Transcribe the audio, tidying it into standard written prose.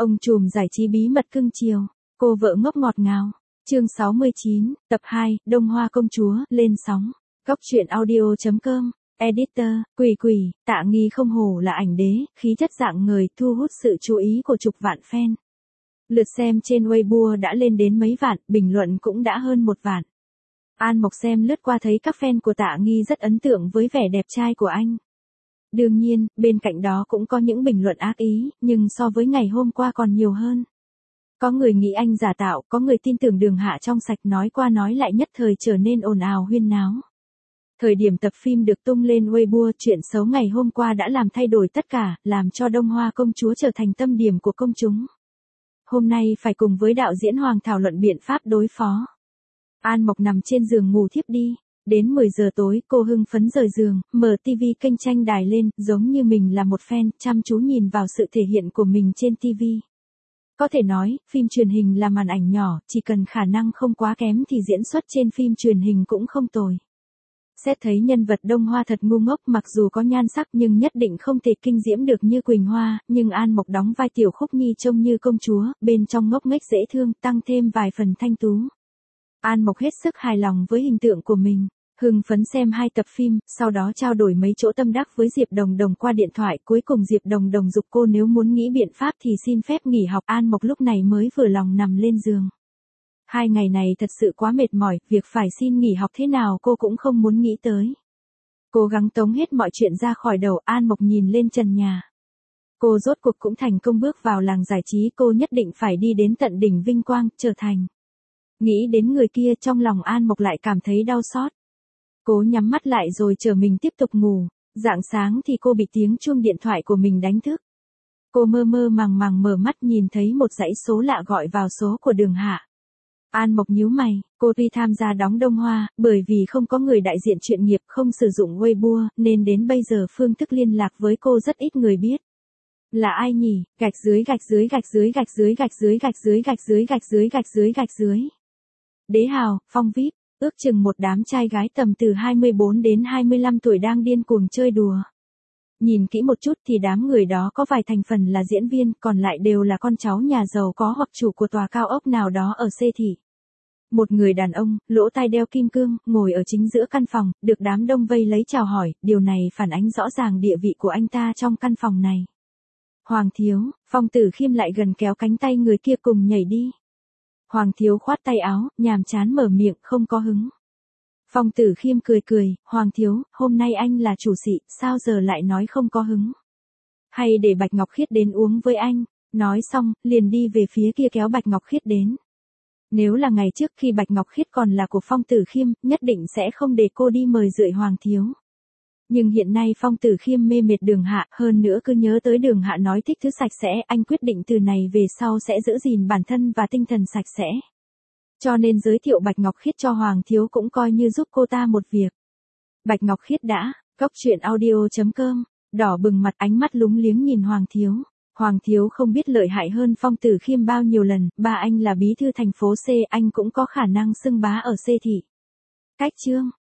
Ông trùm giải trí bí mật cưng chiều, cô vợ ngốc ngọt ngào. Chương 69, tập 2, Đông Hoa công chúa, lên sóng. Góc truyện audio.com, editor, Quỷ, Tạ Nghi không hổ là ảnh đế, khí chất dạng người thu hút sự chú ý của chục vạn fan. Lượt xem trên Weibo đã lên đến mấy vạn, bình luận cũng đã hơn 1 vạn. An Mộc xem lướt qua thấy các fan của Tạ Nghi rất ấn tượng với vẻ đẹp trai của anh. Đương nhiên, bên cạnh đó cũng có những bình luận ác ý, nhưng so với ngày hôm qua còn nhiều hơn. Có người nghĩ anh giả tạo, có người tin tưởng Đường Hạ trong sạch, nói qua nói lại nhất thời trở nên ồn ào huyên náo. Thời điểm tập phim được tung lên Weibo, chuyện xấu ngày hôm qua đã làm thay đổi tất cả, làm cho Đông Hoa công chúa trở thành tâm điểm của công chúng. Hôm nay phải cùng với đạo diễn Hoàng thảo luận biện pháp đối phó. An Mộc nằm trên giường ngủ thiếp đi. Đến 10 giờ tối, cô hưng phấn rời giường, mở TV kênh tranh đài lên, giống như mình là một fan, chăm chú nhìn vào sự thể hiện của mình trên TV. Có thể nói, phim truyền hình là màn ảnh nhỏ, chỉ cần khả năng không quá kém thì diễn xuất trên phim truyền hình cũng không tồi. Xét thấy nhân vật Đông Hoa thật ngu ngốc, mặc dù có nhan sắc nhưng nhất định không thể kinh diễm được như Quỳnh Hoa, nhưng An Mộc đóng vai Tiểu Khúc Nhi trông như công chúa, bên trong ngốc nghếch dễ thương, tăng thêm vài phần thanh tú. An Mộc hết sức hài lòng với hình tượng của mình, hưng phấn xem 2 tập phim, sau đó trao đổi mấy chỗ tâm đắc với Diệp Đồng Đồng qua điện thoại, cuối cùng Diệp Đồng Đồng giục cô nếu muốn nghĩ biện pháp thì xin phép nghỉ học. An Mộc lúc này mới vừa lòng nằm lên giường. 2 ngày này thật sự quá mệt mỏi, việc phải xin nghỉ học thế nào cô cũng không muốn nghĩ tới. Cố gắng tống hết mọi chuyện ra khỏi đầu, An Mộc nhìn lên trần nhà. Cô rốt cuộc cũng thành công bước vào làng giải trí, cô nhất định phải đi đến tận đỉnh vinh quang, trở thành. Nghĩ đến người kia, trong lòng An Mộc lại cảm thấy đau xót. Cố nhắm mắt lại rồi chờ mình tiếp tục ngủ. Rạng sáng thì cô bị tiếng chuông điện thoại của mình đánh thức. Cô mơ màng mở mắt nhìn thấy một dãy số lạ gọi vào số của Đường Hạ. An Mộc nhíu mày, cô tuy tham gia đóng Đông Hoa, bởi vì không có người đại diện chuyên nghiệp, không sử dụng Weibo, nên đến bây giờ phương thức liên lạc với cô rất ít người biết. Là ai nhỉ? Gạch dưới. Đế Hào, Phong VIP, ước chừng một đám trai gái tầm từ 24 đến 25 tuổi đang điên cuồng chơi đùa. Nhìn kỹ một chút thì đám người đó có vài thành phần là diễn viên, còn lại đều là con cháu nhà giàu có hoặc chủ của tòa cao ốc nào đó ở C thị. Một người đàn ông, lỗ tai đeo kim cương, ngồi ở chính giữa căn phòng, được đám đông vây lấy chào hỏi, điều này phản ánh rõ ràng địa vị của anh ta trong căn phòng này. Hoàng thiếu, Phong Tử Khiêm lại gần kéo cánh tay người kia cùng nhảy đi. Hoàng thiếu khoát tay áo, nhàm chán mở miệng, không có hứng. Phong Tử Khiêm cười, Hoàng thiếu, hôm nay anh là chủ sĩ, sao giờ lại nói không có hứng? Hay để Bạch Ngọc Khiết đến uống với anh? Nói xong, liền đi về phía kia kéo Bạch Ngọc Khiết đến. Nếu là ngày trước khi Bạch Ngọc Khiết còn là của Phong Tử Khiêm, nhất định sẽ không để cô đi mời rượu Hoàng thiếu. Nhưng hiện nay Phong Tử Khiêm mê mệt Đường Hạ, hơn nữa cứ nhớ tới Đường Hạ nói thích thứ sạch sẽ, anh quyết định từ này về sau sẽ giữ gìn bản thân và tinh thần sạch sẽ. Cho nên giới thiệu Bạch Ngọc Khiết cho Hoàng thiếu cũng coi như giúp cô ta một việc. Bạch Ngọc Khiết đã, góc truyện audio.com, đỏ bừng mặt, ánh mắt lúng liếng nhìn Hoàng thiếu. Hoàng thiếu không biết lợi hại hơn Phong Tử Khiêm bao nhiêu lần, ba anh là bí thư thành phố C, anh cũng có khả năng xưng bá ở C thị. Cách chương.